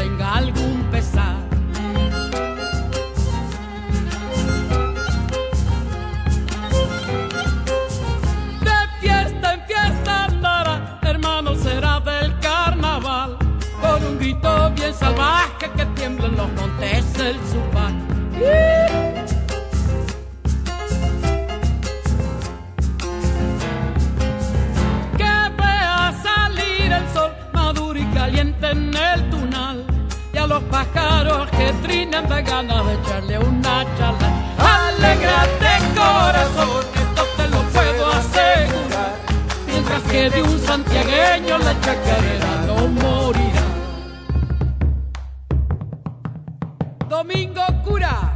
tenga algún pesar. De fiesta en fiesta andará, hermano será del carnaval, con un grito bien salvaje que tiembla en los montes el Zupán. Caliente en el tunal, y a los pájaros que trinan de ganas de echarle una charla. Alégrate corazón, esto te lo puedo asegurar, mientras que de un santiagueño la chacarera no morirá. Domingo Cura.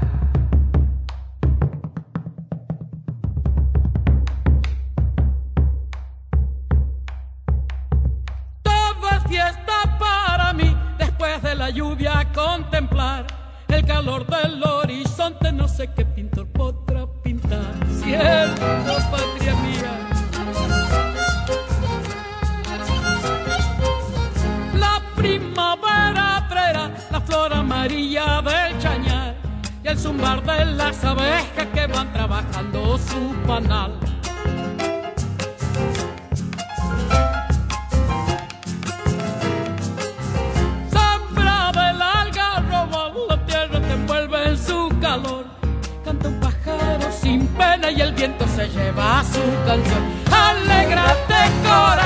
Fiesta para mí, después de la lluvia contemplar el calor del horizonte, no sé qué pintor podrá pintar. Cierto, patria mía. La primavera traerá la flor amarilla del chañar y el zumbar de las abejas que van trabajando su panal. Canta un pájaro sin pena y el viento se lleva su canción. Alégrate, corazón.